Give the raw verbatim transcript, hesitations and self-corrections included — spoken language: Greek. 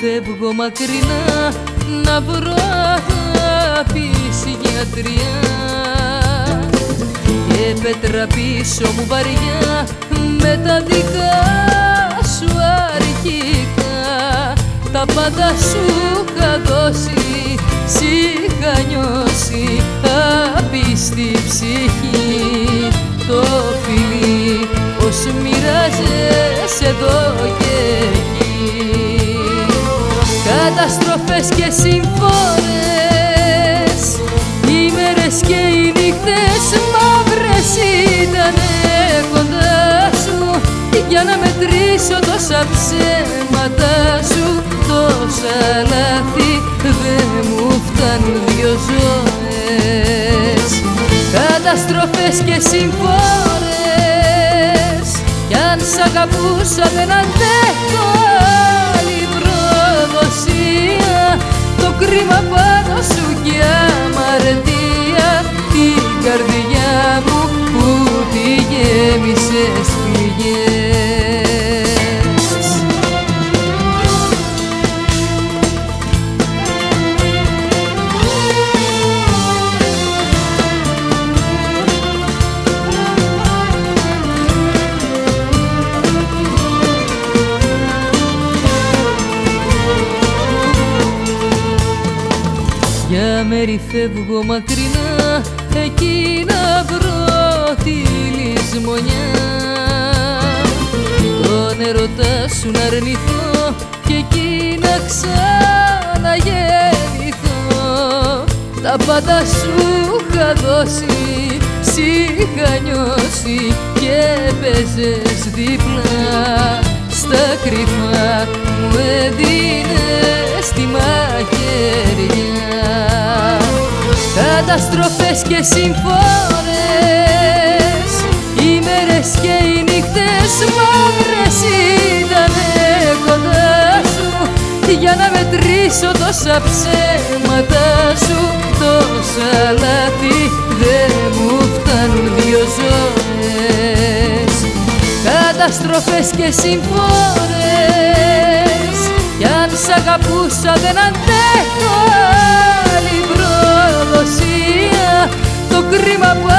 φεύγω μακρινά να βρω αγάπης γιατριά και πέτρα πίσω μου βαριά με τα δικά σου αρχικά. Τα πάντα σου είχα δώσει, σ' είχα νιώσει άπιστη ψυχή. Το φιλί πως μοιράζεσαι εδώ και εκεί. Καταστροφές και συμφόρες, οι μέρες και οι νύχτες μαύρες ήτανε κοντά σου για να μετρήσω τόσα ψέματα σου. Τόσα λάθη δεν μου φτάνουν δυο ζωές. Καταστροφές και συμφόρες, κι αν σ' αγαπούσα δεν αντέχω άλλη προδοσία. Το κρίμα πάνω σου κι αμαρτία, την καρδιά μου που τη γέμισες πληγές. Για μέρη φεύγω μακρινά, εκεί να βρω τη λησμονιά. Τον έρωτά σου να αρνηθώ και εκεί να ξαναγεννηθώ. Τα πάντα σου είχα δώσει, σ' είχα νιώσει και παίζες δίπλα. Στα κρυφά μου έδινες τη μαχαιριά. Καταστροφές και συμφόρες, οι μέρες και οι νύχτες μαύρες ήτανε κοντά σου για να μετρήσω τόσα ψέματα σου. Τόσα λάθη δεν μου φτάνουν δυο ζωές. Καταστροφές και συμφόρες, κι αν σ' αγαπούσα δεν αντέχω άλλη προδοσία. Το κρίμα